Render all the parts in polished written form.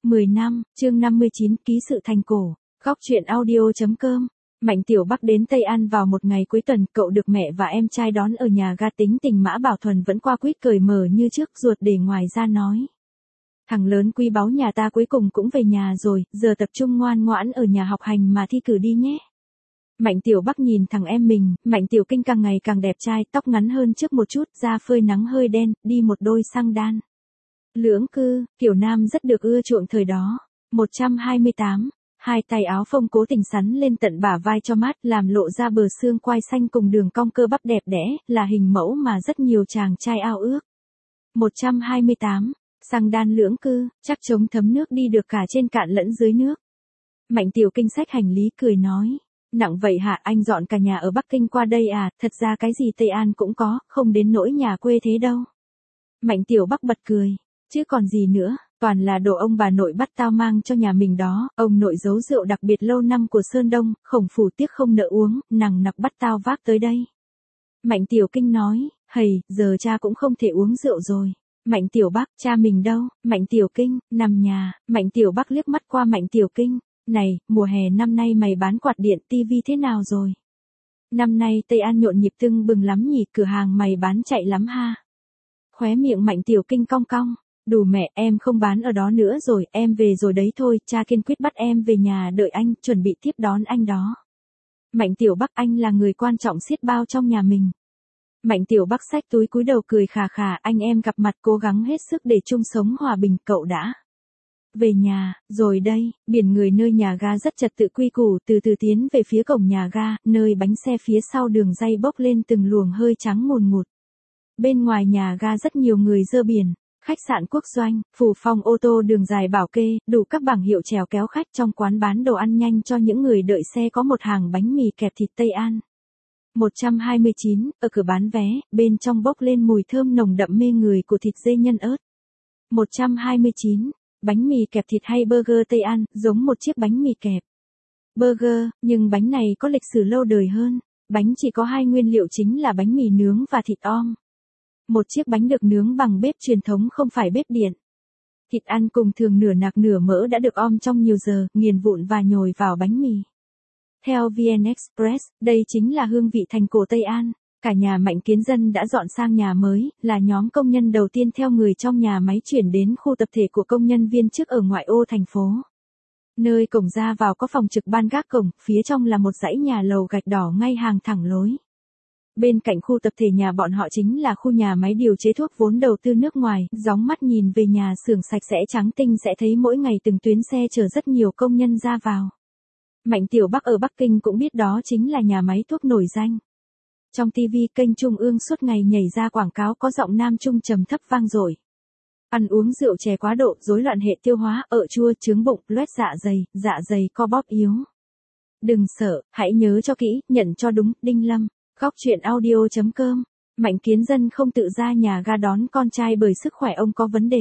10 năm, chương 59, ký sự thành cổ. Góc truyện audio.com. Mạnh Tiểu Bắc đến Tây An vào một ngày cuối tuần, cậu được mẹ và em trai đón ở nhà ga. Tính tình Mã Bảo Thuần vẫn qua quýt cởi mở như trước, ruột để ngoài ra nói. Thằng lớn quý báu nhà ta cuối cùng cũng về nhà rồi, giờ tập trung ngoan ngoãn ở nhà học hành mà thi cử đi nhé. Mạnh Tiểu Bắc nhìn thằng em mình, Mạnh Tiểu Kinh càng ngày càng đẹp trai, tóc ngắn hơn trước một chút, da phơi nắng hơi đen, đi một đôi xăng đan. Lưỡng cư, kiểu nam rất được ưa chuộng thời đó. 128, hai tay áo phông cố tình sắn lên tận bả vai cho mát, làm lộ ra bờ xương quai xanh cùng đường cong cơ bắp đẹp đẽ, là hình mẫu mà rất nhiều chàng trai ao ước. 128, xăng đan lưỡng cư, chắc chống thấm nước đi được cả trên cạn lẫn dưới nước. Mạnh Tiểu Kinh xách hành lý cười nói. Nặng vậy hả, anh dọn cả nhà ở Bắc Kinh qua đây à? Thật ra cái gì Tây An cũng có, không đến nỗi nhà quê thế đâu. Mạnh Tiểu Bắc bật cười. Chứ còn gì nữa, toàn là đồ ông bà nội bắt tao mang cho nhà mình đó. Ông nội giấu rượu đặc biệt lâu năm của Sơn Đông, Khổng Phủ tiếc không nỡ uống, nằng nặc bắt tao vác tới đây. Mạnh Tiểu Kinh nói, hầy, giờ cha cũng không thể uống rượu rồi. Mạnh Tiểu Bắc, cha mình đâu? Mạnh Tiểu Kinh, nằm nhà. Mạnh Tiểu Bắc liếc mắt qua Mạnh Tiểu Kinh. Này, mùa hè năm nay mày bán quạt điện tivi thế nào rồi? Năm nay Tây An nhộn nhịp tưng bừng lắm nhỉ, cửa hàng mày bán chạy lắm ha. Khóe miệng Mạnh Tiểu Kinh cong cong. Đủ mẹ, em không bán ở đó nữa rồi, em về rồi đấy thôi, cha kiên quyết bắt em về nhà đợi anh, chuẩn bị tiếp đón anh đó. Mạnh Tiểu Bắc, anh là người quan trọng xiết bao trong nhà mình. Mạnh Tiểu Bắc xách túi cúi đầu cười khà khà, anh em gặp mặt cố gắng hết sức để chung sống hòa bình, cậu đã về nhà, rồi đây. Biển người nơi nhà ga rất trật tự quy củ, từ từ tiến về phía cổng nhà ga, nơi bánh xe phía sau đường ray bốc lên từng luồng hơi trắng ngùn ngụt. Bên ngoài nhà ga rất nhiều người dơ biển. Khách sạn Quốc Doanh, phủ phòng ô tô đường dài bảo kê, đủ các bảng hiệu chèo kéo khách. Trong quán bán đồ ăn nhanh cho những người đợi xe có một hàng bánh mì kẹp thịt Tây An. 129, ở cửa bán vé, bên trong bốc lên mùi thơm nồng đậm mê người của thịt dê nhân ớt. 129, bánh mì kẹp thịt hay burger Tây An, giống một chiếc bánh mì kẹp burger, nhưng bánh này có lịch sử lâu đời hơn. Bánh chỉ có hai nguyên liệu chính là bánh mì nướng và thịt om. Một chiếc bánh được nướng bằng bếp truyền thống, không phải bếp điện. Thịt ăn cùng thường nửa nạc nửa mỡ đã được om trong nhiều giờ, nghiền vụn và nhồi vào bánh mì. Theo VN Express, đây chính là hương vị thành cổ Tây An. Cả nhà Mạnh Kiến Dân đã dọn sang nhà mới, là nhóm công nhân đầu tiên theo người trong nhà máy chuyển đến khu tập thể của công nhân viên chức ở ngoại ô thành phố. Nơi cổng ra vào có phòng trực ban gác cổng, phía trong là một dãy nhà lầu gạch đỏ ngay hàng thẳng lối. Bên cạnh khu tập thể nhà bọn họ chính là khu nhà máy điều chế thuốc vốn đầu tư nước ngoài, gióng mắt nhìn về nhà xưởng sạch sẽ trắng tinh sẽ thấy mỗi ngày từng tuyến xe chở rất nhiều công nhân ra vào. Mạnh Tiểu Bắc ở Bắc Kinh cũng biết đó chính là nhà máy thuốc nổi danh. Trong TV kênh Trung ương suốt ngày nhảy ra quảng cáo có giọng nam trung trầm thấp vang dội. Ăn uống rượu chè quá độ, rối loạn hệ tiêu hóa, ợ chua, chướng bụng, loét dạ dày co bóp yếu. Đừng sợ, hãy nhớ cho kỹ, nhận cho đúng, Đinh Lâm. Góc truyện audio.com. Mạnh Kiến Dân không tự ra nhà ga đón con trai bởi sức khỏe ông có vấn đề.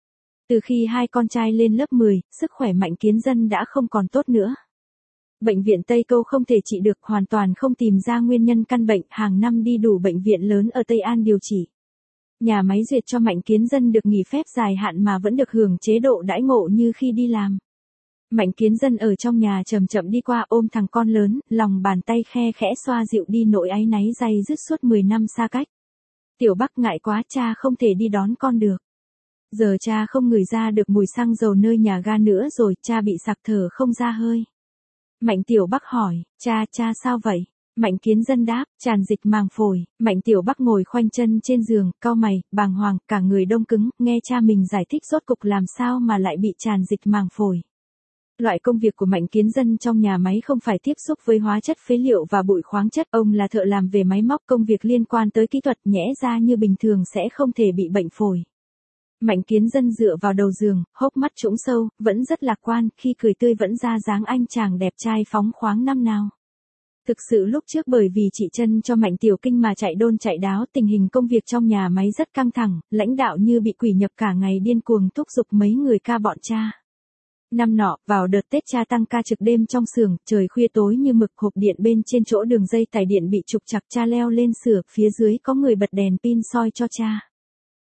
Từ khi hai con trai lên lớp 10, sức khỏe Mạnh Kiến Dân đã không còn tốt nữa. Bệnh viện Tây Câu không thể trị được, hoàn toàn không tìm ra nguyên nhân căn bệnh, hàng năm đi đủ bệnh viện lớn ở Tây An điều trị. Nhà máy duyệt cho Mạnh Kiến Dân được nghỉ phép dài hạn mà vẫn được hưởng chế độ đãi ngộ như khi đi làm. Mạnh Kiến Dân ở trong nhà chậm chậm đi qua, ôm thằng con lớn, lòng bàn tay khe khẽ xoa dịu đi nỗi áy náy day dứt suốt 10 năm xa cách. Tiểu Bắc, ngại quá, cha không thể đi đón con được. Giờ cha không ngửi ra được mùi xăng dầu nơi nhà ga nữa rồi, cha bị sặc thở không ra hơi. Mạnh Tiểu Bắc hỏi, cha sao vậy? Mạnh Kiến Dân đáp, tràn dịch màng phổi. Mạnh Tiểu Bắc ngồi khoanh chân trên giường, cau mày, bàng hoàng, cả người đông cứng, nghe cha mình giải thích rốt cục làm sao mà lại bị tràn dịch màng phổi. Loại công việc của Mạnh Kiến Dân trong nhà máy không phải tiếp xúc với hóa chất phế liệu và bụi khoáng chất, ông là thợ làm về máy móc, công việc liên quan tới kỹ thuật, nhẽ ra như bình thường sẽ không thể bị bệnh phổi. Mạnh Kiến Dân dựa vào đầu giường, hốc mắt trũng sâu, vẫn rất lạc quan, khi cười tươi vẫn ra dáng anh chàng đẹp trai phóng khoáng năm nào. Thực sự lúc trước bởi vì chị chân cho Mạnh Tiểu Kinh mà chạy đôn chạy đáo, tình hình công việc trong nhà máy rất căng thẳng, lãnh đạo như bị quỷ nhập, cả ngày điên cuồng thúc giục mấy người ca bọn cha. Năm nọ, vào đợt Tết cha tăng ca trực đêm trong xưởng, trời khuya tối như mực, hộp điện bên trên chỗ đường dây tải điện bị trục trặc, cha leo lên sửa, phía dưới có người bật đèn pin soi cho cha.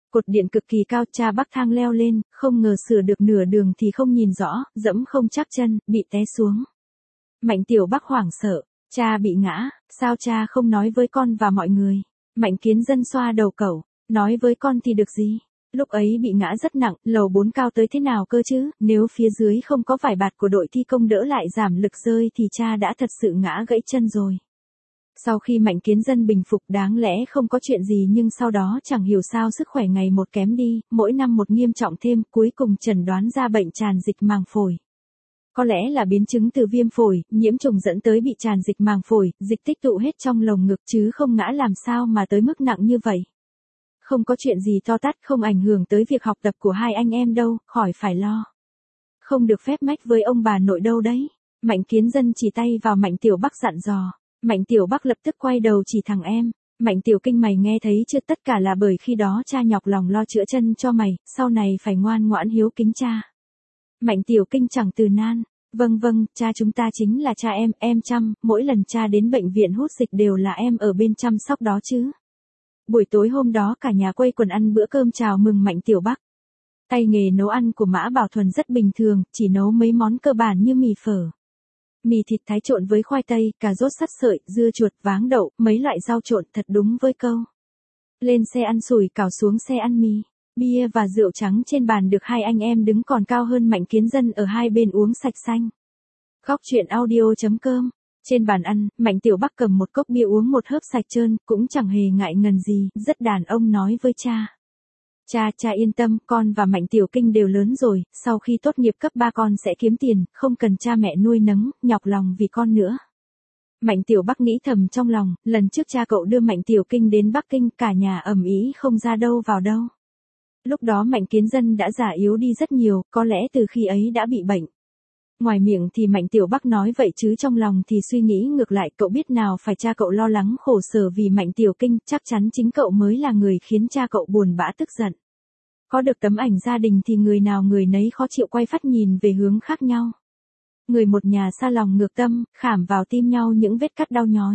Cột điện cực kỳ cao, cha bắc thang leo lên, không ngờ sửa được nửa đường thì không nhìn rõ, dẫm không chắc chân, bị té xuống. Mạnh Tiểu Bắc hoảng sợ, cha bị ngã, sao cha không nói với con và mọi người? Mạnh Kiến Dân xoa đầu cậu, nói với con thì được gì? Lúc ấy bị ngã rất nặng, lầu 4 cao tới thế nào cơ chứ, nếu phía dưới không có vải bạt của đội thi công đỡ lại giảm lực rơi thì cha đã thật sự ngã gãy chân rồi. Sau khi Mạnh Kiến Dân bình phục đáng lẽ không có chuyện gì nhưng sau đó chẳng hiểu sao sức khỏe ngày một kém đi, mỗi năm một nghiêm trọng thêm, cuối cùng chẩn đoán ra bệnh tràn dịch màng phổi. Có lẽ là biến chứng từ viêm phổi, nhiễm trùng dẫn tới bị tràn dịch màng phổi, dịch tích tụ hết trong lồng ngực chứ không ngã làm sao mà tới mức nặng như vậy. Không có chuyện gì to tát, không ảnh hưởng tới việc học tập của hai anh em đâu, khỏi phải lo. Không được phép mách với ông bà nội đâu đấy. Mạnh Kiến Dân chỉ tay vào Mạnh Tiểu Bắc dặn dò. Mạnh Tiểu Bắc lập tức quay đầu chỉ thẳng em. Mạnh Tiểu Kinh mày nghe thấy chưa, tất cả là bởi khi đó cha nhọc lòng lo chữa chân cho mày, sau này phải ngoan ngoãn hiếu kính cha. Mạnh Tiểu Kinh chẳng từ nan. Vâng vâng, cha chúng ta chính là cha em chăm, mỗi lần cha đến bệnh viện hút dịch đều là em ở bên chăm sóc đó chứ. Buổi tối hôm đó cả nhà quây quần ăn bữa cơm chào mừng Mạnh Tiểu Bắc. Tay nghề nấu ăn của Mã Bảo Thuần rất bình thường, chỉ nấu mấy món cơ bản như mì phở. Mì thịt thái trộn với khoai tây, cà rốt sắt sợi, dưa chuột, váng đậu, mấy loại rau trộn thật đúng với câu. Lên xe ăn sủi cảo xuống xe ăn mì. Bia và rượu trắng trên bàn được hai anh em đứng còn cao hơn Mạnh Kiến Dân ở hai bên uống sạch xanh. Góc truyện audio.com. Trên bàn ăn, Mạnh Tiểu Bắc cầm một cốc bia uống một hớp sạch trơn, cũng chẳng hề ngại ngần gì, rất đàn ông nói với cha. Cha yên tâm, con và Mạnh Tiểu Kinh đều lớn rồi, sau khi tốt nghiệp cấp 3 con sẽ kiếm tiền, không cần cha mẹ nuôi nấng, nhọc lòng vì con nữa. Mạnh Tiểu Bắc nghĩ thầm trong lòng, lần trước cha cậu đưa Mạnh Tiểu Kinh đến Bắc Kinh, cả nhà ầm ĩ không ra đâu vào đâu. Lúc đó Mạnh Kiến Dân đã già yếu đi rất nhiều, có lẽ từ khi ấy đã bị bệnh. Ngoài miệng thì Mạnh Tiểu Bắc nói vậy chứ trong lòng thì suy nghĩ ngược lại, cậu biết nào phải cha cậu lo lắng khổ sở vì Mạnh Tiểu Kinh, chắc chắn chính cậu mới là người khiến cha cậu buồn bã tức giận. Có được tấm ảnh gia đình thì người nào người nấy khó chịu quay phát nhìn về hướng khác nhau. Người một nhà xa lòng ngược tâm, khảm vào tim nhau những vết cắt đau nhói.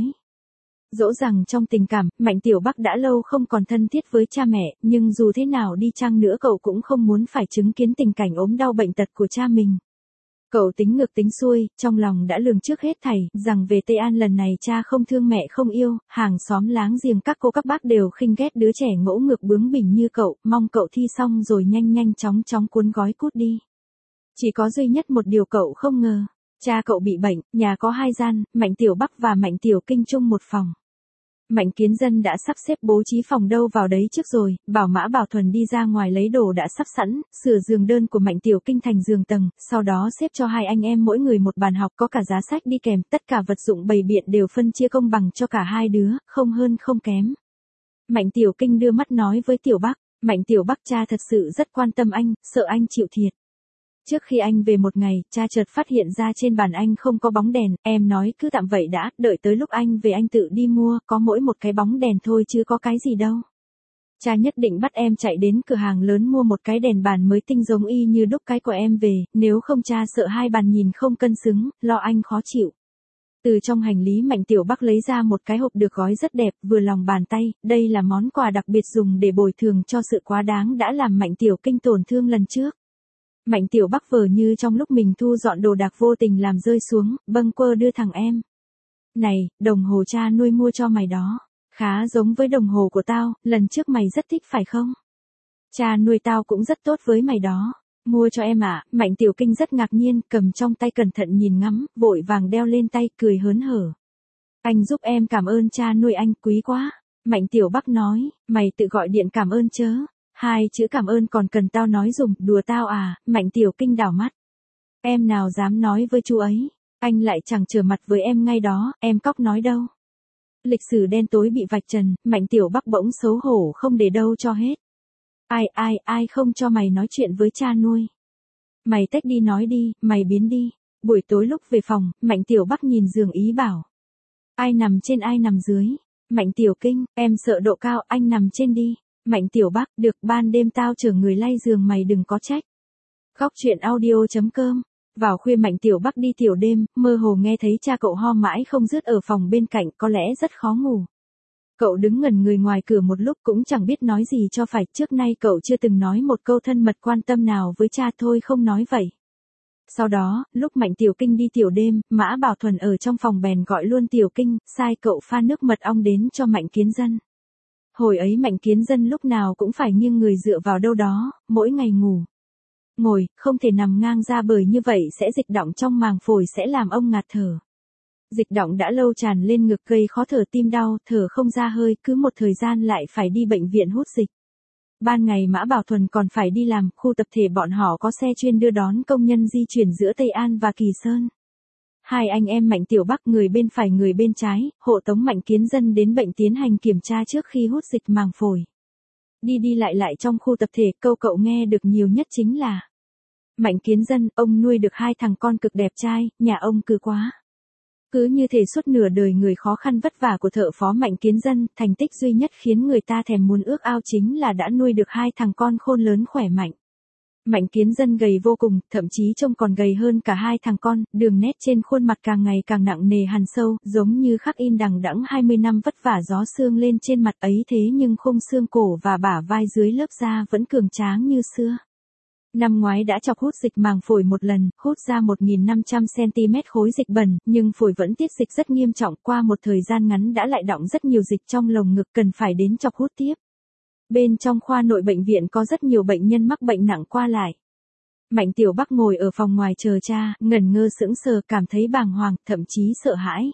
Dẫu rằng trong tình cảm, Mạnh Tiểu Bắc đã lâu không còn thân thiết với cha mẹ, nhưng dù thế nào đi chăng nữa cậu cũng không muốn phải chứng kiến tình cảnh ốm đau bệnh tật của cha mình. Cậu tính ngược tính xuôi, trong lòng đã lường trước hết thảy, rằng về Tây An lần này cha không thương mẹ không yêu, hàng xóm láng giềng các cô các bác đều khinh ghét đứa trẻ ngỗ ngược bướng bỉnh như cậu, mong cậu thi xong rồi nhanh chóng cuốn gói cút đi. Chỉ có duy nhất một điều cậu không ngờ, cha cậu bị bệnh, nhà có hai gian, Mạnh Tiểu Bắc và Mạnh Tiểu Kinh chung một phòng. Mạnh Kiến Dân đã sắp xếp bố trí phòng đâu vào đấy trước rồi, bảo Mã Bảo Thuần đi ra ngoài lấy đồ đã sắp sẵn, sửa giường đơn của Mạnh Tiểu Kinh thành giường tầng, sau đó xếp cho hai anh em mỗi người một bàn học có cả giá sách đi kèm, tất cả vật dụng bày biện đều phân chia công bằng cho cả hai đứa, không hơn không kém. Mạnh Tiểu Kinh đưa mắt nói với Tiểu Bắc, Mạnh Tiểu Bắc cha thật sự rất quan tâm anh, sợ anh chịu thiệt. Trước khi anh về một ngày, cha chợt phát hiện ra trên bàn anh không có bóng đèn, em nói cứ tạm vậy đã, đợi tới lúc anh về anh tự đi mua, có mỗi một cái bóng đèn thôi chứ có cái gì đâu. Cha nhất định bắt em chạy đến cửa hàng lớn mua một cái đèn bàn mới tinh giống y như đúc cái của em về, nếu không cha sợ hai bàn nhìn không cân xứng, lo anh khó chịu. Từ trong hành lý Mạnh Tiểu Bắc lấy ra một cái hộp được gói rất đẹp, vừa lòng bàn tay, đây là món quà đặc biệt dùng để bồi thường cho sự quá đáng đã làm Mạnh Tiểu Kinh tổn thương lần trước. Mạnh Tiểu Bắc vờ như trong lúc mình thu dọn đồ đạc vô tình làm rơi xuống, bâng quơ đưa thằng em. Này, đồng hồ cha nuôi mua cho mày đó, khá giống với đồng hồ của tao, lần trước mày rất thích phải không? Cha nuôi tao cũng rất tốt với mày đó. Mua cho em à? Mạnh Tiểu Kinh rất ngạc nhiên, cầm trong tay cẩn thận nhìn ngắm, vội vàng đeo lên tay, cười hớn hở. Anh giúp em cảm ơn cha nuôi anh, quý quá. Mạnh Tiểu Bắc nói, mày tự gọi điện cảm ơn chớ. Hai chữ cảm ơn còn cần tao nói dùm, đùa tao à? Mạnh Tiểu Kinh đảo mắt. Em nào dám nói với chú ấy, anh lại chẳng trở mặt với em ngay đó, em cóc nói đâu. Lịch sử đen tối bị vạch trần, Mạnh Tiểu Bắc bỗng xấu hổ không để đâu cho hết. Ai không cho mày nói chuyện với cha nuôi. Mày tách đi nói đi, mày biến đi. Buổi tối lúc về phòng, Mạnh Tiểu Bắc nhìn giường ý bảo. Ai nằm trên ai nằm dưới. Mạnh Tiểu Kinh, em sợ độ cao, anh nằm trên đi. Mạnh Tiểu Bắc, được, ban đêm tao chở người lay giường mày đừng có trách. Góc truyện audio.com. Vào khuya Mạnh Tiểu Bắc đi tiểu đêm, mơ hồ nghe thấy cha cậu ho mãi không dứt ở phòng bên cạnh, có lẽ rất khó ngủ. Cậu đứng ngẩn người ngoài cửa một lúc cũng chẳng biết nói gì cho phải, trước nay cậu chưa từng nói một câu thân mật quan tâm nào với cha, thôi không nói vậy. Sau đó, lúc Mạnh Tiểu Kinh đi tiểu đêm, Mã Bảo Thuần ở trong phòng bèn gọi luôn Tiểu Kinh, sai cậu pha nước mật ong đến cho Mạnh Kiến Dân. Hồi ấy Mạnh Kiến Dân lúc nào cũng phải nghiêng người dựa vào đâu đó, mỗi ngày ngủ. Ngồi, không thể nằm ngang ra bởi như vậy sẽ dịch đọng trong màng phổi sẽ làm ông ngạt thở. Dịch đọng đã lâu tràn lên ngực gây khó thở, tim đau, thở không ra hơi, cứ một thời gian lại phải đi bệnh viện hút dịch. Ban ngày Mã Bảo Thuần còn phải đi làm, khu tập thể bọn họ có xe chuyên đưa đón công nhân di chuyển giữa Tây An và Kỳ Sơn. Hai anh em Mạnh Tiểu Bắc người bên phải người bên trái, hộ tống Mạnh Kiến Dân đến bệnh tiến hành kiểm tra trước khi hút dịch màng phổi. Đi đi lại trong khu tập thể, câu cậu nghe được nhiều nhất chính là: Mạnh Kiến Dân, ông nuôi được 2 thằng con cực đẹp trai, nhà ông cứ quá. Cứ như thể suốt nửa đời người khó khăn vất vả của thợ phó Mạnh Kiến Dân, thành tích duy nhất khiến người ta thèm muốn ước ao chính là đã nuôi được 2 thằng con khôn lớn khỏe mạnh. Mạnh Kiến Dân gầy vô cùng, thậm chí trông còn gầy hơn cả 2 thằng con, đường nét trên khuôn mặt càng ngày càng nặng nề hằn sâu, giống như khắc in đằng đẵng 20 năm vất vả gió sương lên trên mặt ấy, thế nhưng khung xương cổ và bả vai dưới lớp da vẫn cường tráng như xưa. Năm ngoái đã chọc hút dịch màng phổi một lần, hút ra 1.500cm khối dịch bẩn, nhưng phổi vẫn tiết dịch rất nghiêm trọng, qua một thời gian ngắn đã lại đọng rất nhiều dịch trong lồng ngực, cần phải đến chọc hút tiếp. Bên trong khoa nội bệnh viện có rất nhiều bệnh nhân mắc bệnh nặng qua lại. Mạnh Tiểu Bắc ngồi ở phòng ngoài chờ cha, ngẩn ngơ sững sờ, cảm thấy bàng hoàng, thậm chí sợ hãi.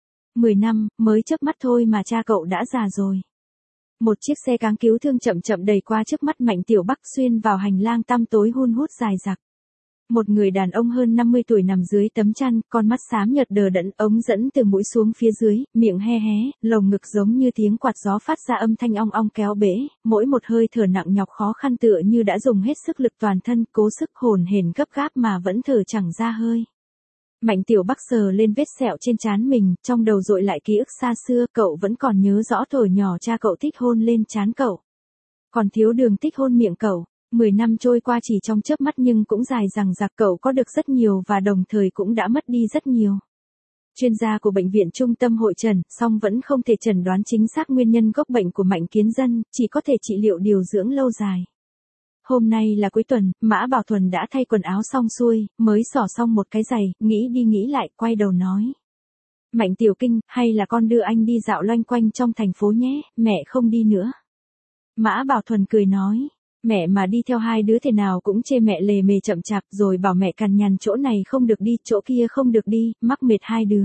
10 năm, mới chớp mắt thôi mà cha cậu đã già rồi. Một chiếc xe cáng cứu thương chậm chậm đầy qua trước mắt Mạnh Tiểu Bắc, xuyên vào hành lang tăm tối hun hút dài dặc. Một người đàn ông hơn 50 tuổi nằm dưới tấm chăn, con mắt xám nhợt đờ đẫn, ống dẫn từ mũi xuống phía dưới, miệng hé hé, lồng ngực giống như tiếng quạt gió phát ra âm thanh ong ong kéo bể, mỗi một hơi thở nặng nhọc khó khăn tựa như đã dùng hết sức lực toàn thân, cố sức hồn hển gấp gáp mà vẫn thở chẳng ra hơi. Mạnh Tiểu Bắc sờ lên vết sẹo trên trán mình, trong đầu dội lại ký ức xa xưa, cậu vẫn còn nhớ rõ thuở nhỏ cha cậu thích hôn lên trán cậu. Còn Thiếu Đường thích hôn miệng cậu. 10 năm trôi qua chỉ trong chớp mắt nhưng cũng dài dằng dặc, cậu có được rất nhiều và đồng thời cũng đã mất đi rất nhiều. Chuyên gia của bệnh viện trung tâm hội trần, song vẫn không thể chẩn đoán chính xác nguyên nhân gốc bệnh của Mạnh Kiến Dân, chỉ có thể trị liệu điều dưỡng lâu dài. Hôm nay là cuối tuần, Mã Bảo Thuần đã thay quần áo xong xuôi, mới xỏ xong một cái giày, nghĩ đi nghĩ lại, quay đầu nói: Mạnh Tiểu Kinh, hay là con đưa anh đi dạo loanh quanh trong thành phố nhé, mẹ không đi nữa. Mã Bảo Thuần cười nói: Mẹ mà đi theo 2 đứa thế nào cũng chê mẹ lề mề chậm chạp, rồi bảo mẹ cằn nhằn chỗ này không được đi, chỗ kia không được đi, mắc mệt 2 đứa.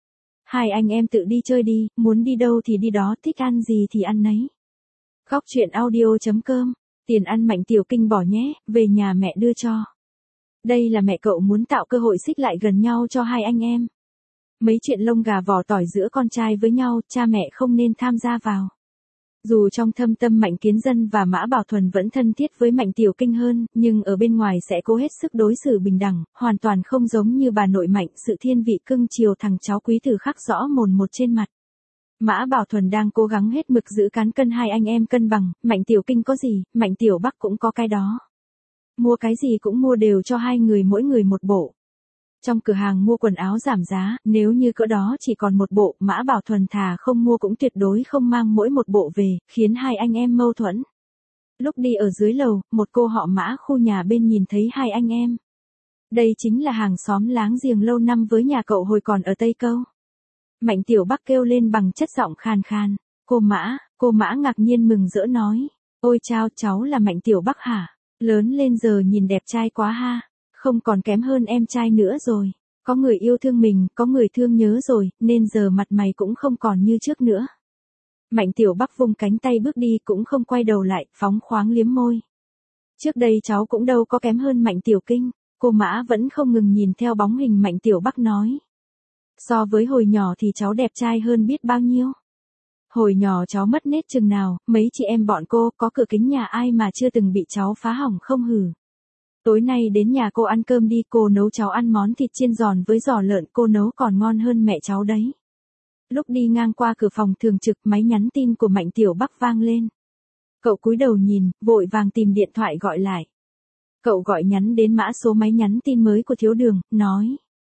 2 anh em tự đi chơi đi, muốn đi đâu thì đi đó, thích ăn gì thì ăn nấy. Góc truyện audio.com, tiền ăn Mạnh Tiểu Kinh bỏ nhé, về nhà mẹ đưa cho. Đây là mẹ cậu muốn tạo cơ hội xích lại gần nhau cho 2 anh em. Mấy chuyện lông gà vỏ tỏi giữa con trai với nhau, cha mẹ không nên tham gia vào. Dù trong thâm tâm Mạnh Kiến Dân và Mã Bảo Thuần vẫn thân thiết với Mạnh Tiểu Kinh hơn, nhưng ở bên ngoài sẽ cố hết sức đối xử bình đẳng, hoàn toàn không giống như bà nội Mạnh, sự thiên vị cưng chiều thằng cháu quý tử khắc rõ mồn một trên mặt. Mã Bảo Thuần đang cố gắng hết mực giữ cán cân 2 anh em cân bằng, Mạnh Tiểu Kinh có gì, Mạnh Tiểu Bắc cũng có cái đó. Mua cái gì cũng mua đều cho 2 người mỗi người một bộ. Trong cửa hàng mua quần áo giảm giá, nếu như cỡ đó chỉ còn một bộ, Mã Bảo Thuần thà không mua cũng tuyệt đối không mang mỗi một bộ về, khiến 2 anh em mâu thuẫn. Lúc đi ở dưới lầu, một cô họ Mã khu nhà bên nhìn thấy 2 anh em. Đây chính là hàng xóm láng giềng lâu năm với nhà cậu hồi còn ở Tây Câu. Mạnh Tiểu Bắc kêu lên bằng chất giọng khàn khàn: Cô Mã ngạc nhiên mừng rỡ nói: Ôi chao, cháu là Mạnh Tiểu Bắc hả? Lớn lên giờ nhìn đẹp trai quá ha. Không còn kém hơn em trai nữa rồi. Có người yêu thương mình, có người thương nhớ rồi, nên giờ mặt mày cũng không còn như trước nữa. Mạnh Tiểu Bắc vung cánh tay bước đi cũng không quay đầu lại, phóng khoáng liếm môi. Trước đây cháu cũng đâu có kém hơn Mạnh Tiểu Kinh. Cô Mã vẫn không ngừng nhìn theo bóng hình Mạnh Tiểu Bắc nói: So với hồi nhỏ thì cháu đẹp trai hơn biết bao nhiêu. Hồi nhỏ cháu mất nết chừng nào, mấy chị em bọn cô có cửa kính nhà ai mà chưa từng bị cháu phá hỏng không hử. Tối nay đến nhà cô ăn cơm đi, cô nấu cháu ăn món thịt chiên giòn với giò lợn, cô nấu còn ngon hơn mẹ cháu đấy. Lúc đi ngang qua cửa phòng thường trực, máy nhắn tin của Mạnh Tiểu Bắc vang lên. Cậu cúi đầu nhìn, vội vàng tìm điện thoại gọi lại. Cậu gọi nhắn đến mã số máy nhắn tin mới của Thiếu Đường, nói: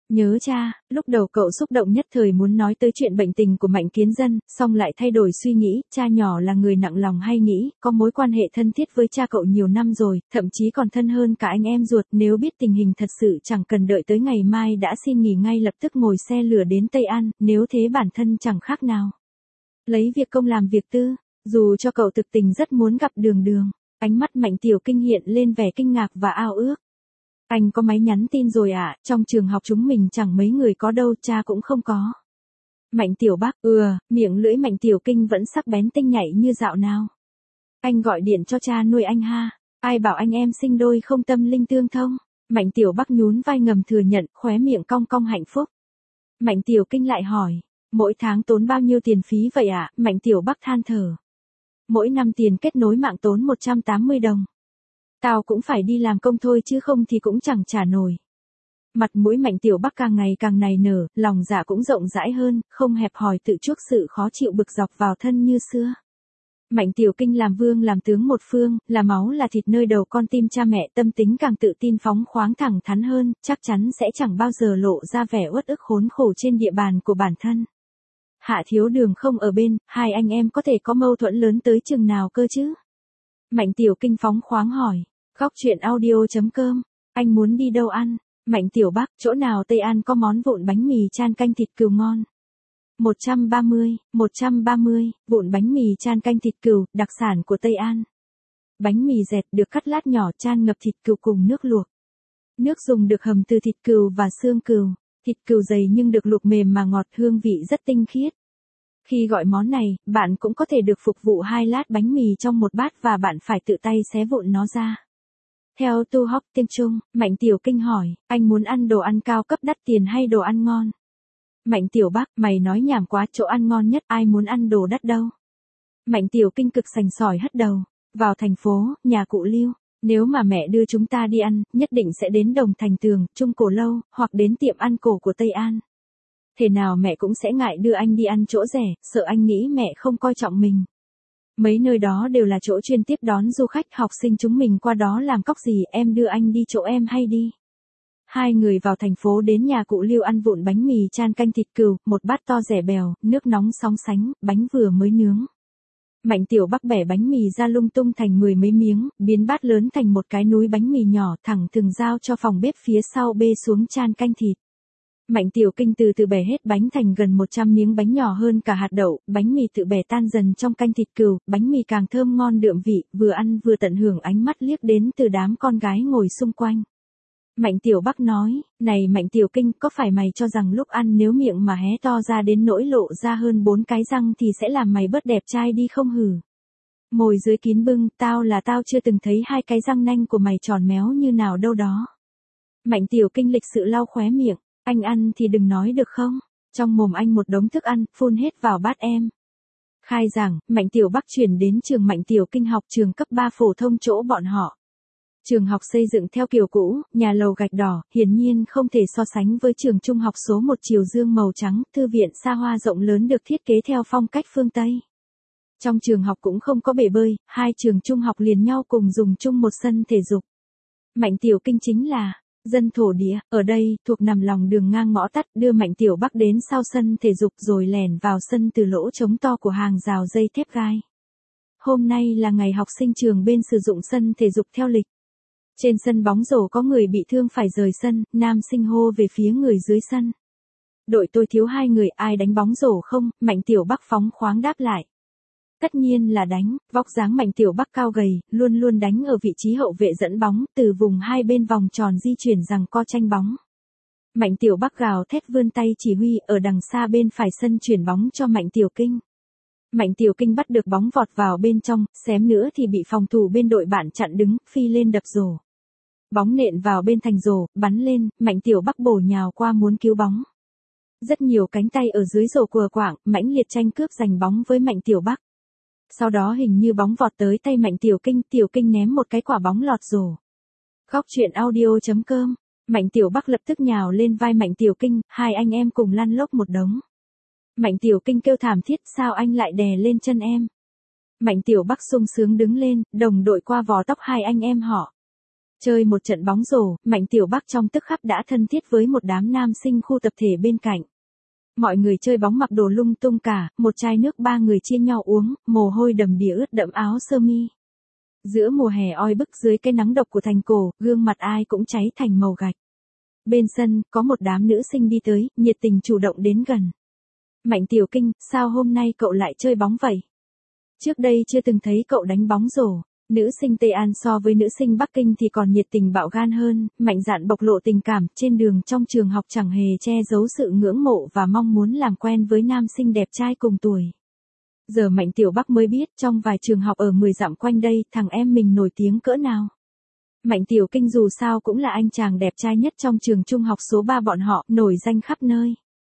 Nhớ cha, lúc đầu cậu xúc động nhất thời muốn nói tới chuyện bệnh tình của Mạnh Kiến Dân, xong lại thay đổi suy nghĩ, cha nhỏ là người nặng lòng hay nghĩ, có mối quan hệ thân thiết với cha cậu nhiều năm rồi, thậm chí còn thân hơn cả anh em ruột, nếu biết tình hình thật sự chẳng cần đợi tới ngày mai đã xin nghỉ ngay lập tức ngồi xe lửa đến Tây An, nếu thế bản thân chẳng khác nào lấy việc công làm việc tư, dù cho cậu thực tình rất muốn gặp Đường Đường. Ánh mắt Mạnh Tiểu Kinh hiện lên vẻ kinh ngạc và ao ước. Anh có máy nhắn tin rồi à, trong trường học chúng mình chẳng mấy người có đâu, cha cũng không có. Mạnh Tiểu Bắc, miệng lưỡi Mạnh Tiểu Kinh vẫn sắc bén tinh nhạy như dạo nào. Anh gọi điện cho cha nuôi anh ha, ai bảo anh em sinh đôi không tâm linh tương thông. Mạnh Tiểu Bắc nhún vai ngầm thừa nhận, khóe miệng cong cong hạnh phúc. Mạnh Tiểu Kinh lại hỏi, mỗi tháng tốn bao nhiêu tiền phí vậy ạ? Mạnh Tiểu Bắc than thở. Mỗi năm tiền kết nối mạng tốn 180 đồng. Tao cũng phải đi làm công thôi chứ không thì cũng chẳng trả nổi. Mặt mũi Mạnh Tiểu Bắc càng ngày càng nảy nở, lòng dạ cũng rộng rãi hơn, không hẹp hòi tự chuốc sự khó chịu bực dọc vào thân như xưa. Mạnh Tiểu Kinh làm vương làm tướng một phương, là máu là thịt nơi đầu con tim cha mẹ, tâm tính càng tự tin phóng khoáng thẳng thắn hơn, chắc chắn sẽ chẳng bao giờ lộ ra vẻ uất ức khốn khổ trên địa bàn của bản thân. Hạ Thiếu Đường không ở bên, hai anh em có thể có mâu thuẫn lớn tới chừng nào cơ chứ? Mạnh Tiểu Kinh phóng khoáng hỏi. Góc truyện audio.com, anh muốn đi đâu ăn? Mạnh Tiểu Bắc, chỗ nào Tây An có món vụn bánh mì chan canh thịt cừu ngon? 130, vụn bánh mì chan canh thịt cừu, đặc sản của Tây An. Bánh mì dẹt được cắt lát nhỏ chan ngập thịt cừu cùng nước luộc. Nước dùng được hầm từ thịt cừu và xương cừu. Thịt cừu dày nhưng được luộc mềm mà ngọt, hương vị rất tinh khiết. Khi gọi món này, bạn cũng có thể được phục vụ 2 lát bánh mì trong một bát và bạn phải tự tay xé vụn nó ra. Theo Tu Hóc tiếng Trung, Mạnh Tiểu Kinh hỏi, anh muốn ăn đồ ăn cao cấp đắt tiền hay đồ ăn ngon? Mạnh Tiểu Bắc, mày nói nhảm quá, chỗ ăn ngon nhất, ai muốn ăn đồ đắt đâu. Mạnh Tiểu Kinh cực sành sỏi hất đầu, vào thành phố, nhà cụ Lưu, nếu mà mẹ đưa chúng ta đi ăn, nhất định sẽ đến Đồng Thành Tường, Trung Cổ Lâu, hoặc đến tiệm ăn cổ của Tây An. Thế nào mẹ cũng sẽ ngại đưa anh đi ăn chỗ rẻ, sợ anh nghĩ mẹ không coi trọng mình. Mấy nơi đó đều là chỗ chuyên tiếp đón du khách, học sinh chúng mình qua đó làm cóc gì, em đưa anh đi chỗ em hay đi. Hai người vào thành phố đến nhà cụ Lưu ăn vụn bánh mì chan canh thịt cừu, một bát to dẻ bèo, nước nóng sóng sánh, bánh vừa mới nướng. Mạnh Tiểu Bắc bẻ bánh mì ra lung tung thành 10 mấy miếng, biến bát lớn thành một cái núi bánh mì nhỏ, thẳng thừng giao cho phòng bếp phía sau bê xuống chan canh thịt. Mạnh Tiểu Kinh từ từ bẻ hết bánh thành gần 100 miếng bánh nhỏ hơn cả hạt đậu, bánh mì tự bẻ tan dần trong canh thịt cừu, bánh mì càng thơm ngon đượm vị, vừa ăn vừa tận hưởng ánh mắt liếc đến từ đám con gái ngồi xung quanh. Mạnh Tiểu Bắc nói, này Mạnh Tiểu Kinh, có phải mày cho rằng lúc ăn nếu miệng mà hé to ra đến nỗi lộ ra hơn 4 cái răng thì sẽ làm mày bớt đẹp trai đi không hử? Mồi dưới kín bưng, tao chưa từng thấy 2 cái răng nanh của mày tròn méo như nào đâu đó. Mạnh Tiểu Kinh lịch sự lau khóe miệng, anh ăn thì đừng nói được không? Trong mồm anh một đống thức ăn, phun hết vào bát em. Khai giảng, Mạnh Tiểu Bắc chuyển đến trường Mạnh Tiểu Kinh học trường cấp 3 phổ thông chỗ bọn họ. Trường học xây dựng theo kiểu cũ, nhà lầu gạch đỏ, hiển nhiên không thể so sánh với trường trung học số 1 Triều Dương màu trắng, thư viện xa hoa rộng lớn được thiết kế theo phong cách phương Tây. Trong trường học cũng không có bể bơi, hai trường trung học liền nhau cùng dùng chung một sân thể dục. Mạnh Tiểu Kinh chính là dân thổ địa, ở đây, thuộc nằm lòng đường ngang ngõ tắt, đưa Mạnh Tiểu Bắc đến sau sân thể dục rồi lẻn vào sân từ lỗ trống to của hàng rào dây thép gai. Hôm nay là ngày học sinh trường bên sử dụng sân thể dục theo lịch. Trên sân bóng rổ có người bị thương phải rời sân, nam sinh hô về phía người dưới sân. Đội tôi thiếu 2 người, ai đánh bóng rổ không? Mạnh Tiểu Bắc phóng khoáng đáp lại. Tất nhiên là đánh, vóc dáng Mạnh Tiểu Bắc cao gầy, luôn luôn đánh ở vị trí hậu vệ dẫn bóng, từ vùng hai bên vòng tròn di chuyển giằng co tranh bóng. Mạnh Tiểu Bắc gào thét vươn tay chỉ huy ở đằng xa bên phải sân chuyển bóng cho Mạnh Tiểu Kinh. Mạnh Tiểu Kinh bắt được bóng vọt vào bên trong, xém nữa thì bị phòng thủ bên đội bạn chặn đứng, phi lên đập rổ. Bóng nện vào bên thành rổ, bắn lên, Mạnh Tiểu Bắc bổ nhào qua muốn cứu bóng. Rất nhiều cánh tay ở dưới rổ cùa quạng, mãnh liệt tranh cướp giành bóng với Mạnh Tiểu Bắc. Sau đó hình như bóng vọt tới tay Mạnh Tiểu Kinh ném một cái quả bóng lọt rổ. Góc truyện audio.com, Mạnh Tiểu Bắc lập tức nhào lên vai Mạnh Tiểu Kinh, hai anh em cùng lăn lóc một đống. Mạnh Tiểu Kinh kêu thảm thiết, sao anh lại đè lên chân em? Mạnh Tiểu Bắc sung sướng đứng lên, đồng đội qua vò tóc hai anh em họ. Chơi một trận bóng rổ, Mạnh Tiểu Bắc trong tức khắc đã thân thiết với một đám nam sinh khu tập thể bên cạnh. Mọi người chơi bóng mặc đồ lung tung cả, một chai nước ba người chia nhau uống, mồ hôi đầm đìa ướt đẫm áo sơ mi. Giữa mùa hè oi bức dưới cái nắng độc của thành cổ, gương mặt ai cũng cháy thành màu gạch. Bên sân, có một đám nữ sinh đi tới, nhiệt tình chủ động đến gần. Mạnh Tiểu Kinh, sao hôm nay cậu lại chơi bóng vậy? Trước đây chưa từng thấy cậu đánh bóng rổ. Nữ sinh Tây An so với nữ sinh Bắc Kinh thì còn nhiệt tình bạo gan hơn, mạnh dạn bộc lộ tình cảm, trên đường trong trường học chẳng hề che giấu sự ngưỡng mộ và mong muốn làm quen với nam sinh đẹp trai cùng tuổi. Giờ Mạnh Tiểu Bắc mới biết trong vài trường học ở 10 dặm quanh đây, thằng em mình nổi tiếng cỡ nào. Mạnh Tiểu Kinh dù sao cũng là anh chàng đẹp trai nhất trong trường trung học số 3 bọn họ, nổi danh khắp nơi.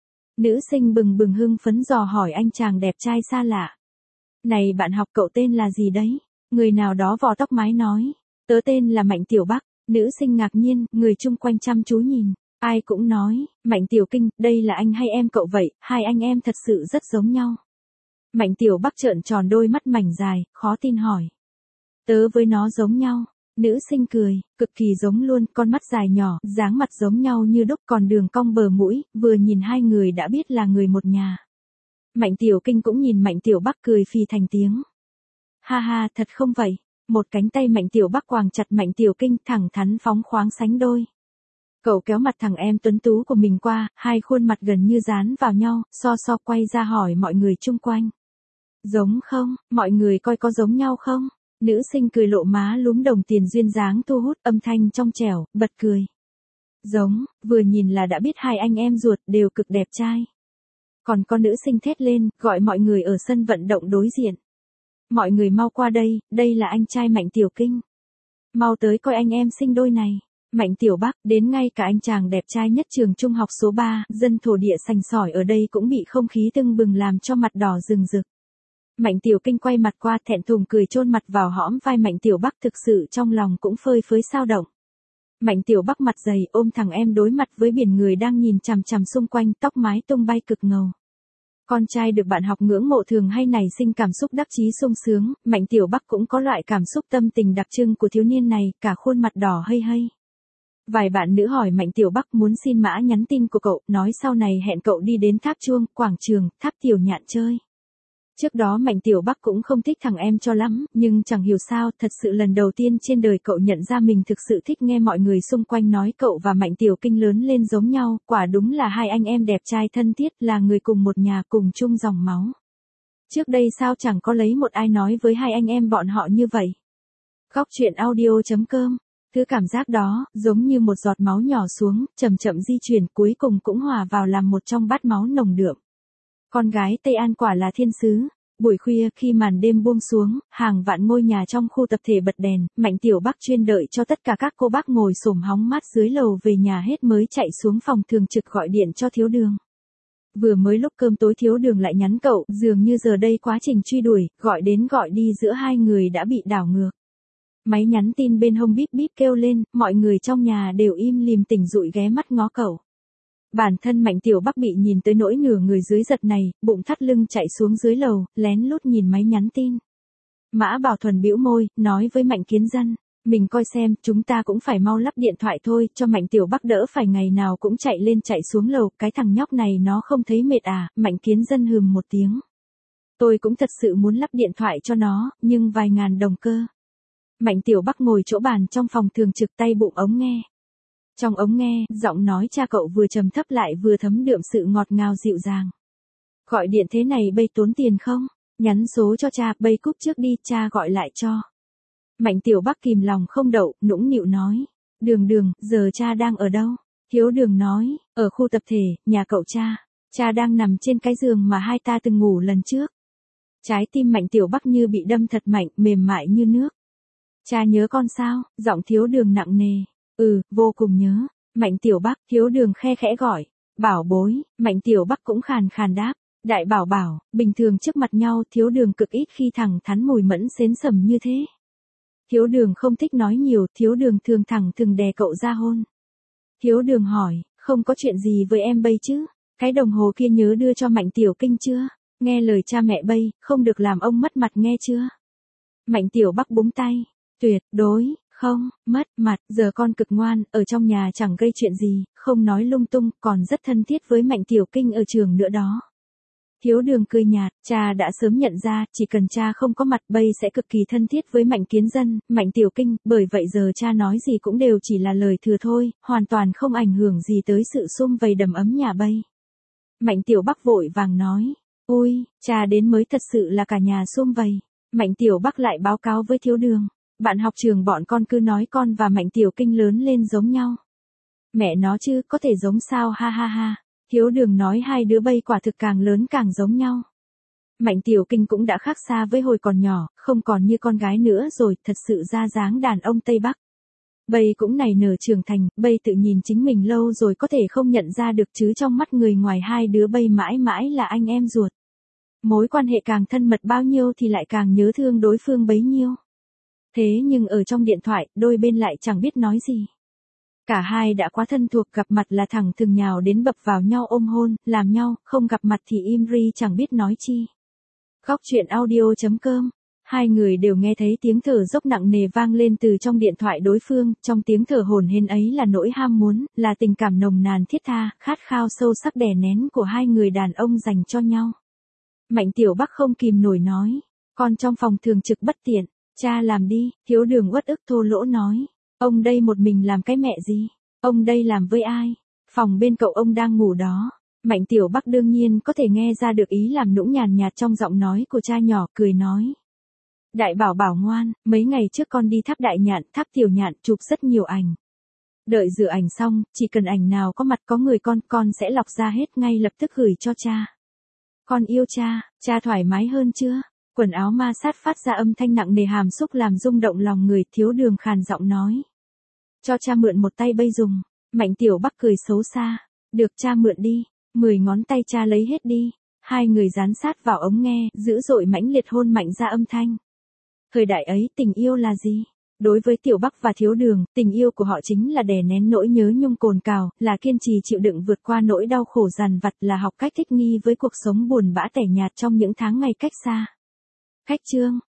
Nữ sinh bừng bừng hưng phấn dò hỏi anh chàng đẹp trai xa lạ. Này bạn học, cậu tên là gì đấy? Người nào đó vò tóc mái nói. Tớ tên là Mạnh Tiểu Bắc. Nữ sinh ngạc nhiên, người chung quanh chăm chú nhìn. Ai cũng nói, Mạnh Tiểu Kinh, đây là anh hay em cậu vậy? Hai anh em thật sự rất giống nhau. Mạnh Tiểu Bắc trợn tròn đôi mắt mảnh dài, khó tin hỏi. Tớ với nó giống nhau. Nữ sinh cười, cực kỳ giống luôn, con mắt dài nhỏ, dáng mặt giống nhau như đúc, còn đường cong bờ mũi, vừa nhìn hai người đã biết là người một nhà. Mạnh Tiểu Kinh cũng nhìn Mạnh Tiểu Bắc cười phì thành tiếng. Ha ha, thật không vậy? Một cánh tay Mạnh Tiểu Bắc quàng chặt Mạnh Tiểu Kinh, thẳng thắn phóng khoáng sánh đôi. Cậu kéo mặt thằng em tuấn tú của mình qua, hai khuôn mặt gần như dán vào nhau, so quay ra hỏi mọi người chung quanh. Giống không? Mọi người coi có giống nhau không? Nữ sinh cười lộ má lúm đồng tiền duyên dáng thu hút, âm thanh trong trẻo, bật cười. Giống, vừa nhìn là đã biết hai anh em ruột đều cực đẹp trai. Còn con nữ sinh thét lên, gọi mọi người ở sân vận động đối diện. Mọi người mau qua đây, đây là anh trai Mạnh Tiểu Kinh. Mau tới coi anh em sinh đôi này. Mạnh Tiểu Bắc, đến ngay cả anh chàng đẹp trai nhất trường trung học số 3, dân thổ địa sành sỏi ở đây cũng bị không khí tưng bừng làm cho mặt đỏ rừng rực. Mạnh Tiểu Kinh quay mặt qua thẹn thùng cười chôn mặt vào hõm vai Mạnh Tiểu Bắc, thực sự trong lòng cũng phơi phới sao động. Mạnh Tiểu Bắc mặt dày ôm thằng em đối mặt với biển người đang nhìn chằm chằm xung quanh, tóc mái tung bay cực ngầu. Con trai được bạn học ngưỡng mộ thường hay nảy sinh cảm xúc đắc chí sung sướng, Mạnh Tiểu Bắc cũng có loại cảm xúc tâm tình đặc trưng của thiếu niên này, cả khuôn mặt đỏ hây hây. Vài bạn nữ hỏi Mạnh Tiểu Bắc muốn xin mã nhắn tin của cậu, nói sau này hẹn cậu đi đến tháp chuông, quảng trường, tháp Tiểu Nhạn chơi. Trước đó Mạnh Tiểu Bắc cũng không thích thằng em cho lắm, nhưng chẳng hiểu sao, thật sự lần đầu tiên trên đời cậu nhận ra mình thực sự thích nghe mọi người xung quanh nói cậu và Mạnh Tiểu Kinh lớn lên giống nhau, quả đúng là hai anh em đẹp trai thân thiết, là người cùng một nhà cùng chung dòng máu. Trước đây sao chẳng có lấy một ai nói với hai anh em bọn họ như vậy. Góc truyện audio.com. Thứ cảm giác đó, giống như một giọt máu nhỏ xuống, chậm chậm di chuyển, cuối cùng cũng hòa vào làm một trong bát máu nồng đượm. Con gái Tây An quả là thiên sứ. Buổi khuya khi màn đêm buông xuống, hàng vạn ngôi nhà trong khu tập thể bật đèn, Mạnh Tiểu Bắc chuyên đợi cho tất cả các cô bác ngồi xổm hóng mát dưới lầu về nhà hết mới chạy xuống phòng thường trực gọi điện cho Thiếu Đường. Vừa mới lúc cơm tối Thiếu Đường lại nhắn cậu, dường như giờ đây quá trình truy đuổi, gọi đến gọi đi giữa hai người đã bị đảo ngược. Máy nhắn tin bên hông bíp bíp kêu lên, mọi người trong nhà đều im lìm tỉnh dụi ghé mắt ngó cậu. Bản thân Mạnh Tiểu Bắc bị nhìn tới nỗi nửa người dưới giật này, bụng thắt lưng chạy xuống dưới lầu, lén lút nhìn máy nhắn tin. Mã Bảo Thuần bĩu môi, nói với Mạnh Kiến Dân, mình coi xem, chúng ta cũng phải mau lắp điện thoại thôi, cho Mạnh Tiểu Bắc đỡ phải ngày nào cũng chạy lên chạy xuống lầu, cái thằng nhóc này nó không thấy mệt à, Mạnh Kiến Dân hừm một tiếng. Tôi cũng thật sự muốn lắp điện thoại cho nó, nhưng vài ngàn đồng cơ. Mạnh Tiểu Bắc ngồi chỗ bàn trong phòng thường trực tay bụng ống nghe. Trong ống nghe, giọng nói cha cậu vừa trầm thấp lại vừa thấm đượm sự ngọt ngào dịu dàng. Gọi điện thế này bây tốn tiền không? Nhắn số cho cha, bây cúp trước đi, cha gọi lại cho. Mạnh Tiểu Bắc kìm lòng không đậu, nũng nịu nói. Đường, giờ cha đang ở đâu? Thiếu Đường nói, ở khu tập thể, nhà cậu cha. Cha đang nằm trên cái giường mà hai ta từng ngủ lần trước. Trái tim Mạnh Tiểu Bắc như bị đâm thật mạnh, mềm mại như nước. Cha nhớ con sao? Giọng Thiếu Đường nặng nề. Vô cùng nhớ. Mạnh Tiểu Bắc, Thiếu Đường khe khẽ gọi. Bảo bối, Mạnh Tiểu Bắc cũng khàn khàn đáp. Đại bảo, bình thường trước mặt nhau Thiếu Đường cực ít khi thẳng thắn mùi mẫn xến sầm như thế. Thiếu Đường không thích nói nhiều, Thiếu Đường thường thẳng thừng đè cậu ra hôn. Thiếu Đường hỏi, không có chuyện gì với em bây chứ? Cái đồng hồ kia nhớ đưa cho Mạnh Tiểu Kinh chưa? Nghe lời cha mẹ bây, không được làm ông mất mặt nghe chưa? Mạnh Tiểu Bắc búng tay. Tuyệt đối, Không, mất mặt, giờ con cực ngoan, ở trong nhà chẳng gây chuyện gì, không nói lung tung, còn rất thân thiết với Mạnh Tiểu Kinh ở trường nữa đó. Thiếu Đường cười nhạt, cha đã sớm nhận ra, chỉ cần cha không có mặt bây sẽ cực kỳ thân thiết với Mạnh Kiến Dân, Mạnh Tiểu Kinh, bởi vậy giờ cha nói gì cũng đều chỉ là lời thừa thôi, hoàn toàn không ảnh hưởng gì tới sự sum vầy đầm ấm nhà bây. Mạnh Tiểu Bắc vội vàng nói, ôi, cha đến mới thật sự là cả nhà sum vầy. Mạnh Tiểu Bắc lại báo cáo với Thiếu Đường, bạn học trường bọn con cứ nói con và Mạnh Tiểu Kinh lớn lên giống nhau. Mẹ nó chứ, có thể giống sao ha ha ha. Thiếu Đường nói hai đứa bây quả thực càng lớn càng giống nhau. Mạnh Tiểu Kinh cũng đã khác xa với hồi còn nhỏ, không còn như con gái nữa rồi, thật sự ra dáng đàn ông Tây Bắc. Bây cũng nảy nở trưởng thành, bây tự nhìn chính mình lâu rồi có thể không nhận ra được chứ trong mắt người ngoài hai đứa bây mãi mãi là anh em ruột. Mối quan hệ càng thân mật bao nhiêu thì lại càng nhớ thương đối phương bấy nhiêu. Thế nhưng ở trong điện thoại, đôi bên lại chẳng biết nói gì. Cả hai đã quá thân thuộc, gặp mặt là thẳng thừng nhào đến bập vào nhau ôm hôn, làm nhau, không gặp mặt thì im ri chẳng biết nói chi. Góc truyện audio.com. Hai người đều nghe thấy tiếng thở dốc nặng nề vang lên từ trong điện thoại đối phương, trong tiếng thở hổn hển ấy là nỗi ham muốn, là tình cảm nồng nàn thiết tha, khát khao sâu sắc đè nén của hai người đàn ông dành cho nhau. Mạnh Tiểu Bắc không kìm nổi nói, con trong phòng thường trực bất tiện, cha làm đi. Thiếu Đường uất ức thô lỗ nói, ông đây một mình làm cái mẹ gì, ông đây làm với ai, phòng bên cậu ông đang ngủ đó. Mạnh Tiểu Bắc đương nhiên có thể nghe ra được ý làm nũng nhàn nhạt trong giọng nói của cha nhỏ, cười nói. Đại Bảo Bảo ngoan, mấy ngày trước con đi tháp Đại Nhạn, tháp Tiểu Nhạn chụp rất nhiều ảnh. Đợi rửa ảnh xong, chỉ cần ảnh nào có mặt có người con sẽ lọc ra hết ngay lập tức gửi cho cha. Con yêu cha thoải mái hơn chưa? Quần áo ma sát phát ra âm thanh nặng nề hàm xúc làm rung động lòng người. Thiếu Đường khàn giọng nói. Cho cha mượn một tay bây dùng. Mạnh Tiểu Bắc cười xấu xa. Được, cha mượn đi. 10 ngón tay cha lấy hết đi. Hai người dán sát vào ống nghe, dữ dội mãnh liệt hôn mạnh ra âm thanh. Thời đại ấy tình yêu là gì? Đối với Tiểu Bắc và Thiếu Đường, tình yêu của họ chính là đè nén nỗi nhớ nhung cồn cào, là kiên trì chịu đựng vượt qua nỗi đau khổ dằn vặt, là học cách thích nghi với cuộc sống buồn bã tẻ nhạt trong những tháng ngày cách xa. Khách chương.